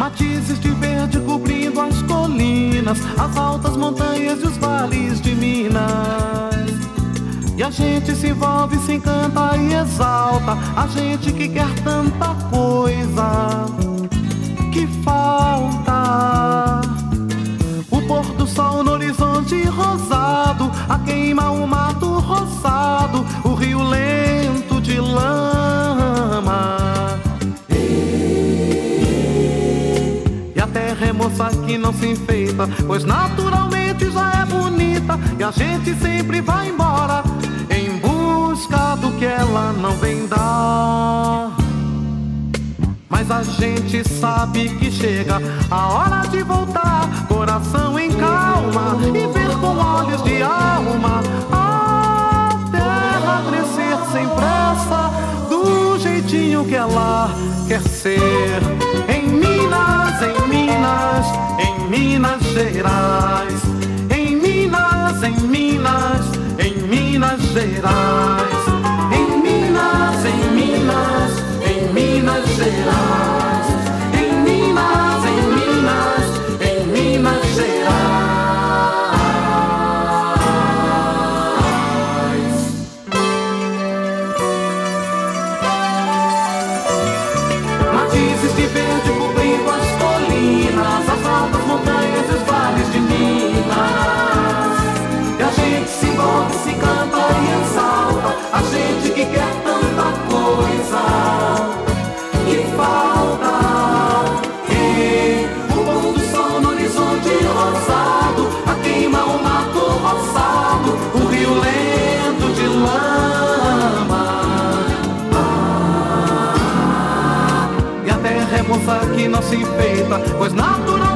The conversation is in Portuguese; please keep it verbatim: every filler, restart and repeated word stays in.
Matizes de verde cobrindo as colinas, as altas montanhas e os vales de Minas. E a gente se envolve, se encanta e exalta, a gente que quer tanta coisa que falta. O pôr do sol no horizonte rosado, a queima o mato roçado, o rio lento de lama. E a terra é moça que não se enfeita, pois naturalmente já é bonita, e a gente sempre vai embora em busca do que ela não vem dar. Mas a gente sabe que chega a hora de voltar, coração em calma, e ver com olhos de alma a terra crescer sem pressa, do jeitinho que ela quer ser. Em Minas, em Minas, em Minas Gerais. Em Minas, em Minas, em Minas Gerais. Em Minas, em Minas, em Minas Gerais. Em Minas, em Minas, em Minas Gerais. Matizes de verde cobrindo as colinas, as altas montanhas e os vales de Minas. E a gente se envolve, se canta e exalta, a gente que quer tanta coisa que falta. E o pôr do sol no horizonte rosado, a queima o mato roçado, o rio lento de lama. Ah, e a terra é moça que não se enfeita, pois natural